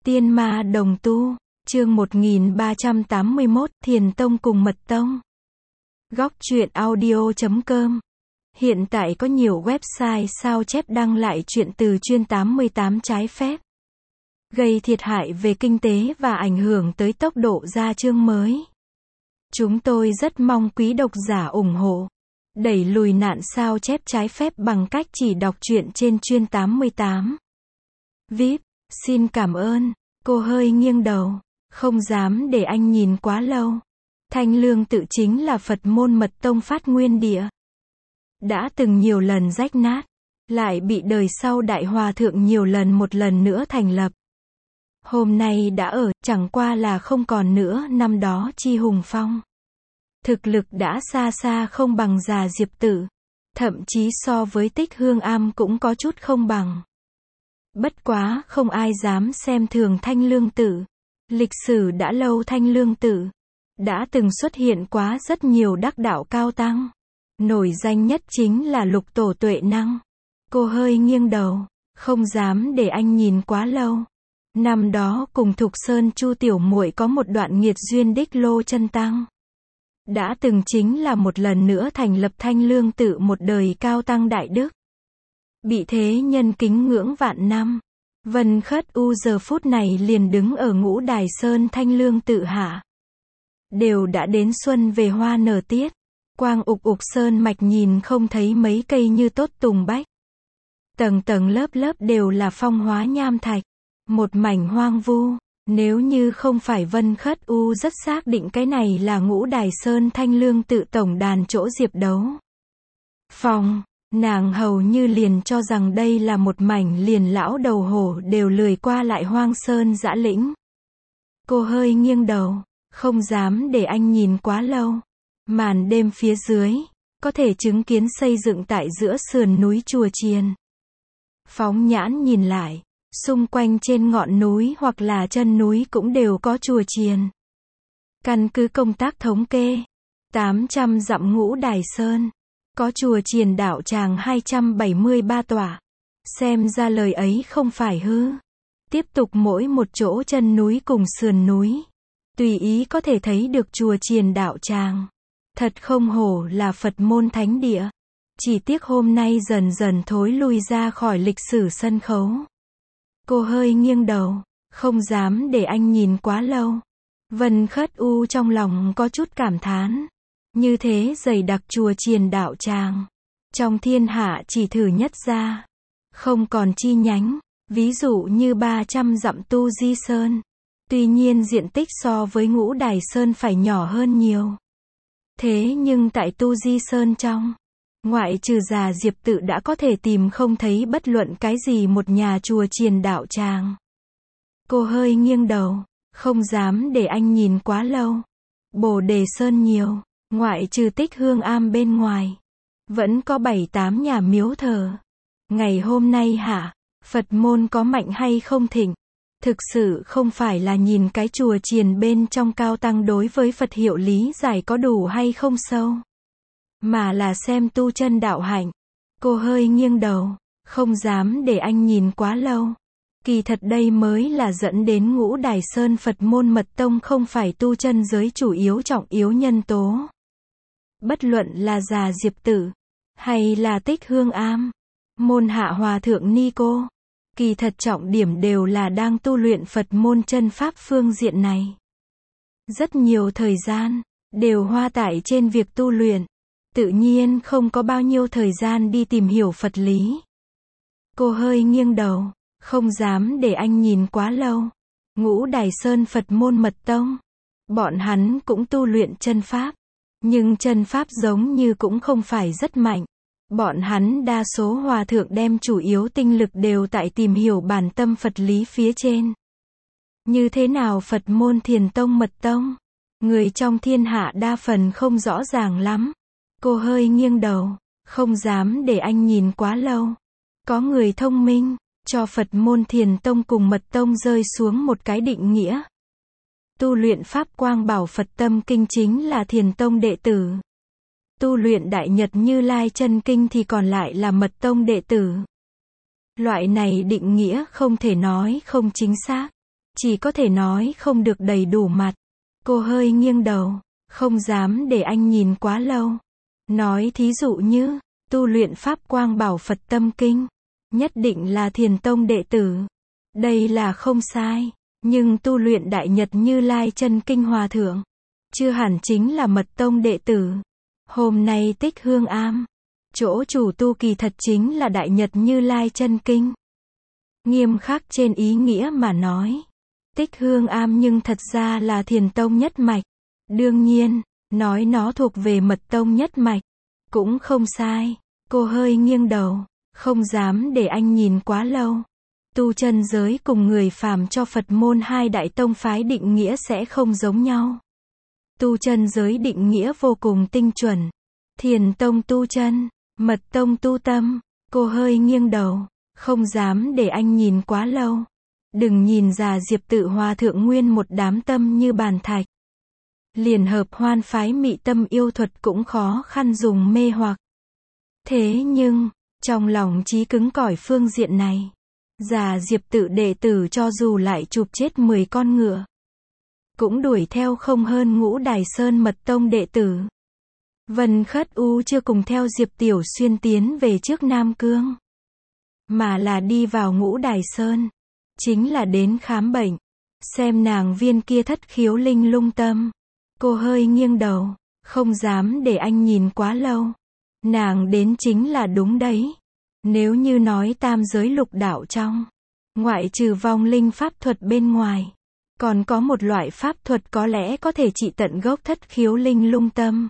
Tiên ma đồng tu, chương 1381, Thiền Tông cùng Mật Tông. Góc truyện audio.com. Hiện tại có nhiều website sao chép đăng lại chuyện từ chuyên 88 trái phép, gây thiệt hại về kinh tế và ảnh hưởng tới tốc độ ra chương mới. Chúng tôi rất mong quý độc giả ủng hộ, đẩy lùi nạn sao chép trái phép bằng cách chỉ đọc truyện trên chuyên 88. VIP, xin cảm ơn. Cô hơi nghiêng đầu, không dám để anh nhìn quá lâu. Thanh Lương Tự chính là Phật môn Mật Tông phát nguyên địa, đã từng nhiều lần rách nát, lại bị đời sau Đại Hòa Thượng nhiều lần một lần nữa thành lập. Hôm nay đã ở, chẳng qua là không còn nữa năm đó chi hùng phong. Thực lực đã xa xa không bằng Già Diệp Tự, thậm chí so với Tích Hương Am cũng có chút không bằng. Bất quá không ai dám xem thường Thanh Lương Tự. Lịch sử đã lâu Thanh Lương Tự đã từng xuất hiện quá rất nhiều đắc đạo cao tăng. Nổi danh nhất chính là Lục Tổ Tuệ Năng. Cô hơi nghiêng đầu, không dám để anh nhìn quá lâu. Năm đó cùng Thục Sơn Chu tiểu muội có một đoạn nghiệt duyên đích Lô Chân Tăng. Đã từng chính là một lần nữa thành lập Thanh Lương Tự, một đời cao tăng đại đức, bị thế nhân kính ngưỡng vạn năm. Vân Khất U giờ phút này liền đứng ở Ngũ Đài Sơn Thanh Lương Tự hạ. Đều đã đến xuân về hoa nở tiết, quang ục ục sơn mạch nhìn không thấy mấy cây như tốt tùng bách. Tầng tầng lớp lớp đều là phong hóa nham thạch, một mảnh hoang vu. Nếu như không phải Vân Khất U rất xác định cái này là Ngũ Đài Sơn Thanh Lương Tự tổng đàn chỗ diệp đấu phòng, nàng hầu như liền cho rằng đây là một mảnh liền lão đầu hổ đều lười qua lại hoang sơn dã lĩnh. Cô hơi nghiêng đầu, không dám để anh nhìn quá lâu. Màn đêm phía dưới, có thể chứng kiến xây dựng tại giữa sườn núi chùa chiền. Phóng nhãn nhìn lại, xung quanh trên ngọn núi hoặc là chân núi cũng đều có chùa chiền. Căn cứ công tác thống kê, 800 dặm Ngũ Đài Sơn, có chùa chiền đạo tràng 273 tọa. Xem ra lời ấy không phải hư. Tiếp tục mỗi một chỗ chân núi cùng sườn núi, tùy ý có thể thấy được chùa chiền đạo tràng. Thật không hổ là Phật môn thánh địa. Chỉ tiếc hôm nay dần dần thối lui ra khỏi lịch sử sân khấu. Cô hơi nghiêng đầu, không dám để anh nhìn quá lâu. Vân Khất U trong lòng có chút cảm thán. Như thế dày đặc chùa chiền đạo tràng, trong thiên hạ chỉ thử nhất ra, không còn chi nhánh. Ví dụ như 300 dặm Tu Di Sơn, tuy nhiên diện tích so với Ngũ Đài Sơn phải nhỏ hơn nhiều. Thế nhưng tại Tu Di Sơn trong, ngoại trừ Già Diệp Tự đã có thể tìm không thấy bất luận cái gì một nhà chùa chiền đạo tràng. Cô hơi nghiêng đầu, không dám để anh nhìn quá lâu. Bồ Đề Sơn nhiều, ngoại trừ Tích Hương Am bên ngoài, vẫn có 7-8 nhà miếu thờ. Ngày hôm nay hả, Phật môn có mạnh hay không thịnh, thực sự không phải là nhìn cái chùa chiền bên trong cao tăng đối với Phật hiệu lý giải có đủ hay không sâu, mà là xem tu chân đạo hạnh. Cô hơi nghiêng đầu, không dám để anh nhìn quá lâu. Kỳ thật đây mới là dẫn đến Ngũ Đài Sơn Phật môn Mật Tông không phải tu chân giới chủ yếu trọng yếu nhân tố. Bất luận là Già Diệp Tự, hay là Tích Hương Am, môn hạ Hòa Thượng Ni Cô, kỳ thật trọng điểm đều là đang tu luyện Phật môn chân pháp phương diện này. Rất nhiều thời gian, đều hoa tại trên việc tu luyện, tự nhiên không có bao nhiêu thời gian đi tìm hiểu Phật lý. Cô hơi nghiêng đầu, không dám để anh nhìn quá lâu. Ngũ Đài Sơn Phật môn Mật Tông, bọn hắn cũng tu luyện chân pháp, nhưng chân pháp giống như cũng không phải rất mạnh. Bọn hắn đa số hòa thượng đem chủ yếu tinh lực đều tại tìm hiểu bản tâm Phật lý phía trên. Như thế nào Phật môn Thiền Tông Mật Tông, người trong thiên hạ đa phần không rõ ràng lắm. Cô hơi nghiêng đầu, không dám để anh nhìn quá lâu. Có người thông minh cho Phật môn Thiền Tông cùng Mật Tông rơi xuống một cái định nghĩa. Tu luyện Pháp Quang Bảo Phật Tâm Kinh chính là Thiền Tông đệ tử. Tu luyện Đại Nhật Như Lai Chân Kinh thì còn lại là Mật Tông đệ tử. Loại này định nghĩa không thể nói không chính xác. chỉ có thể nói không được đầy đủ mặt. Cô hơi nghiêng đầu, không dám để anh nhìn quá lâu. Nói thí dụ như, tu luyện Pháp Quang Bảo Phật Tâm Kinh, nhất định là Thiền Tông đệ tử. Đây là không sai, nhưng tu luyện Đại Nhật Như Lai Chân Kinh Hòa Thượng, chưa hẳn chính là Mật Tông đệ tử. Hôm nay Tích Hương Am, chỗ chủ tu kỳ thật chính là Đại Nhật Như Lai Chân Kinh. Nghiêm khắc trên ý nghĩa mà nói, Tích Hương Am nhưng thật ra là Thiền Tông nhất mạch. Đương nhiên, nói nó thuộc về Mật Tông nhất mạch, cũng không sai. Cô hơi nghiêng đầu, không dám để anh nhìn quá lâu. Tu chân giới cùng người phàm cho Phật môn hai đại tông phái định nghĩa sẽ không giống nhau. Tu chân giới định nghĩa vô cùng tinh chuẩn. Thiền Tông tu chân, Mật Tông tu tâm. Cô hơi nghiêng đầu, không dám để anh nhìn quá lâu. Đừng nhìn Già Diệp Tự Hòa Thượng nguyên một đám tâm như bàn thạch. Liền Hợp Hoan phái mị tâm yêu thuật cũng khó khăn dùng mê hoặc. Thế nhưng, trong lòng trí cứng cỏi phương diện này, Già Diệp Tự đệ tử cho dù lại chụp chết 10 con ngựa, cũng đuổi theo không hơn Ngũ Đài Sơn Mật Tông đệ tử. Vân Khất U chưa cùng theo Diệp Tiểu Xuyên tiến về trước Nam Cương, mà là đi vào Ngũ Đài Sơn, chính là đến khám bệnh, xem nàng viên kia thất khiếu linh lung tâm. Cô hơi nghiêng đầu, không dám để anh nhìn quá lâu. Nàng đến chính là đúng đấy. Nếu như nói tam giới lục đạo trong, ngoại trừ vong linh pháp thuật bên ngoài, còn có một loại pháp thuật có lẽ có thể trị tận gốc thất khiếu linh lung tâm.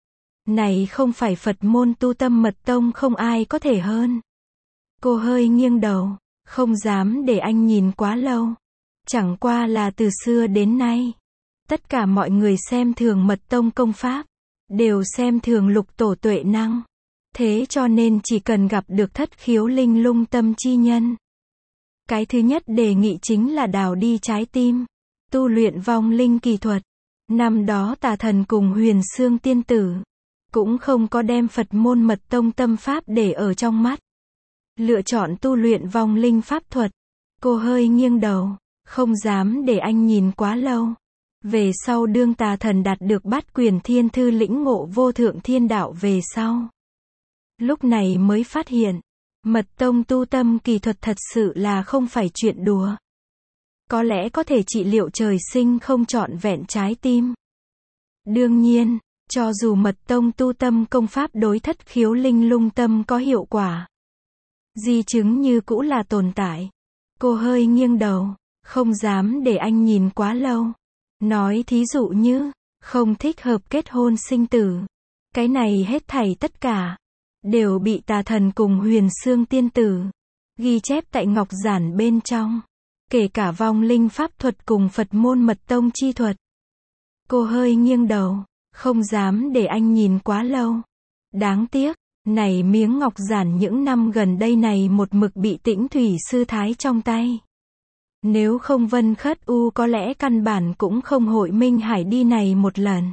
Này không phải Phật môn tu tâm Mật Tông không ai có thể hơn. Cô hơi nghiêng đầu, không dám để anh nhìn quá lâu. Chẳng qua là từ xưa đến nay, tất cả mọi người xem thường Mật Tông công pháp, đều xem thường lục tổ tuệ năng. Thế cho nên chỉ cần gặp được thất khiếu linh lung tâm chi nhân, cái thứ nhất đề nghị chính là đào đi trái tim, tu luyện vong linh kỳ thuật. Năm đó Tà Thần cùng Huyền Xương tiên tử cũng không có đem Phật môn Mật Tông tâm pháp để ở trong mắt, lựa chọn tu luyện vong linh pháp thuật. Cô hơi nghiêng đầu, không dám để anh nhìn quá lâu. Về sau đương Tà Thần đạt được Bát Quyền Thiên Thư lĩnh ngộ vô thượng thiên đạo về sau, lúc này mới phát hiện, Mật Tông tu tâm kỳ thuật thật sự là không phải chuyện đùa. Có lẽ có thể trị liệu trời sinh không trọn vẹn trái tim. Đương nhiên, cho dù Mật Tông tu tâm công pháp đối thất khiếu linh lung tâm có hiệu quả, di chứng như cũ là tồn tại. Cô hơi nghiêng đầu, không dám để anh nhìn quá lâu. Nói thí dụ như, không thích hợp kết hôn sinh tử. Cái này hết thảy tất cả, đều bị Tà Thần cùng Huyền Xương tiên tử ghi chép tại ngọc giản bên trong. Kể cả vong linh pháp thuật cùng Phật môn Mật Tông chi thuật. Cô hơi nghiêng đầu, không dám để anh nhìn quá lâu. Đáng tiếc, này miếng ngọc giản những năm gần đây này một mực bị Tĩnh Thủy sư thái trong tay. Nếu không Vân Khất U có lẽ căn bản cũng không hội Minh Hải đi này một lần.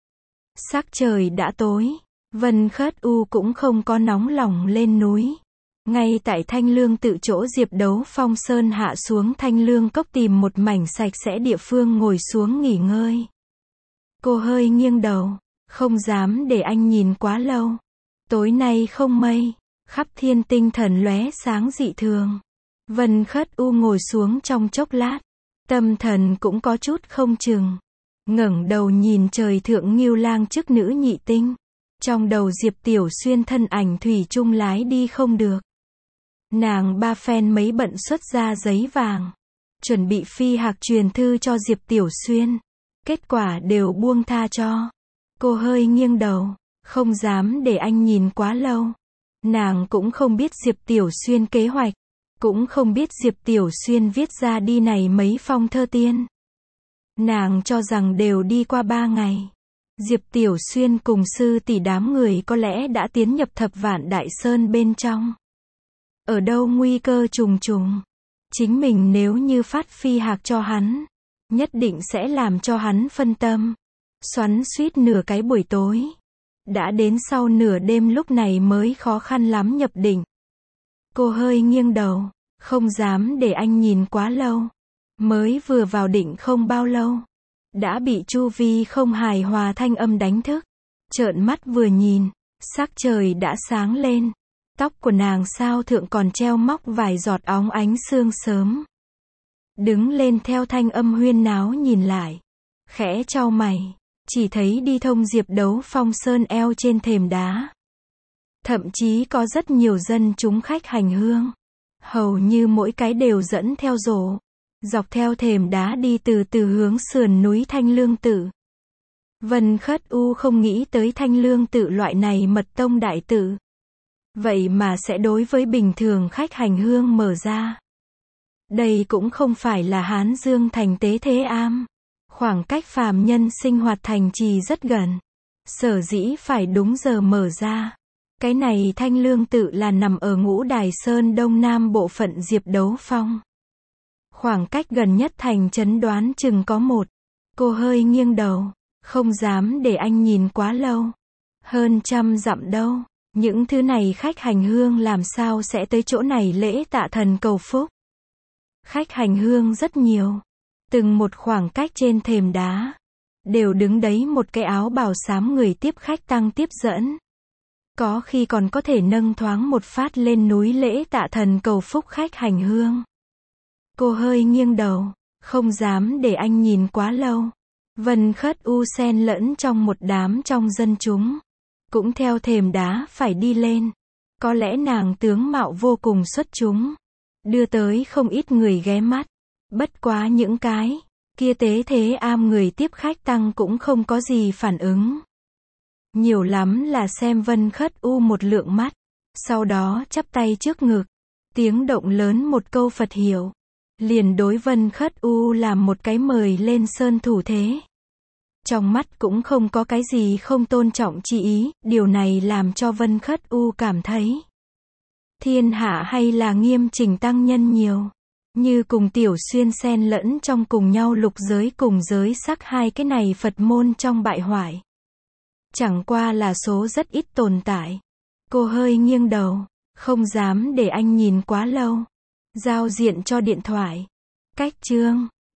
Sắc trời đã tối, Vân Khất U cũng không có nóng lòng lên núi. Ngay tại Thanh Lương tự chỗ Diệp Đấu Phong Sơn hạ xuống Thanh Lương cốc tìm một mảnh sạch sẽ địa phương ngồi xuống nghỉ ngơi. Cô hơi nghiêng đầu, không dám để anh nhìn quá lâu. Tối nay không mây, khắp thiên tinh thần lóe sáng dị thường. Vân Khất U ngồi xuống trong chốc lát, tâm thần cũng có chút không chừng. Ngẩng đầu nhìn trời thượng Ngưu Lang chức nữ nhị tinh. Trong đầu Diệp Tiểu Xuyên thân ảnh thủy chung lái đi không được. Nàng ba phen mấy bận xuất ra giấy vàng, chuẩn bị phi hạc truyền thư cho Diệp Tiểu Xuyên. Kết quả đều buông tha cho. Cô hơi nghiêng đầu, không dám để anh nhìn quá lâu. Nàng cũng không biết Diệp Tiểu Xuyên kế hoạch, cũng không biết Diệp Tiểu Xuyên viết ra đi này mấy phong thơ tiên. Nàng cho rằng đều đi qua 3 ngày. Diệp Tiểu Xuyên cùng sư tỷ đám người có lẽ đã tiến nhập Thập Vạn Đại Sơn bên trong. Ở đâu nguy cơ trùng trùng. Chính mình nếu như phát phi hạc cho hắn, nhất định sẽ làm cho hắn phân tâm. Xoắn suýt nửa cái buổi tối. Đã đến sau nửa đêm lúc này mới khó khăn lắm nhập định. Cô hơi nghiêng đầu, không dám để anh nhìn quá lâu. Mới vừa vào định không bao lâu, đã bị chu vi không hài hòa thanh âm đánh thức. Trợn mắt vừa nhìn, sắc trời đã sáng lên. Tóc của nàng sao thượng còn treo móc vài giọt óng ánh sương sớm. Đứng lên theo thanh âm huyên náo nhìn lại. Khẽ chau mày, chỉ thấy đi thông Diệp Đấu Phong sơn eo trên thềm đá. Thậm chí có rất nhiều dân chúng khách hành hương. Hầu như mỗi cái đều dẫn theo rổ. Dọc theo thềm đá đi từ từ hướng sườn núi Thanh Lương Tự. Vân Khất U không nghĩ tới Thanh Lương Tự loại này mật tông đại tự. Vậy mà sẽ đối với bình thường khách hành hương mở ra. Đây cũng không phải là Hán Dương thành Tế Thế Am. Khoảng cách phàm nhân sinh hoạt thành trì rất gần. Sở dĩ phải đúng giờ mở ra. Cái này Thanh Lương Tự là nằm ở Ngũ Đài Sơn đông nam bộ phận Diệp Đấu Phong. Khoảng cách gần nhất thành trấn đoán chừng có một. Cô hơi nghiêng đầu. Không dám để anh nhìn quá lâu. Hơn 100 dặm đâu. Những thứ này khách hành hương làm sao sẽ tới chỗ này lễ tạ thần cầu phúc. Khách hành hương rất nhiều. Từng một khoảng cách trên thềm đá. Đều đứng đấy một cái áo bào xám người tiếp khách tăng tiếp dẫn. Có khi còn có thể nâng thoáng một phát lên núi lễ tạ thần cầu phúc khách hành hương. Cô hơi nghiêng đầu. Không dám để anh nhìn quá lâu. Vân Khất U xen lẫn trong một đám trong dân chúng. Cũng theo thềm đá phải đi lên. Có lẽ nàng tướng mạo vô cùng xuất chúng. Đưa tới không ít người ghé mắt. Bất quá những cái kia Tế Thế Am người tiếp khách tăng cũng không có gì phản ứng. Nhiều lắm là xem Vân Khất U một lượng mắt. Sau đó chắp tay trước ngực. Tiếng động lớn một câu Phật hiệu. Liền đối Vân Khất U làm một cái mời lên sơn thủ thế. Trong mắt cũng không có cái gì không tôn trọng chi ý, điều này làm cho Vân Khất U cảm thấy thiên hạ hay là nghiêm chỉnh tăng nhân nhiều. Như cùng Tiểu Xuyên xen lẫn trong cùng nhau lục giới cùng giới sắc hai cái này Phật môn trong bại hoại. Chẳng qua là số rất ít tồn tại. Cô hơi nghiêng đầu, không dám để anh nhìn quá lâu. Giao diện cho điện thoại. Cách chương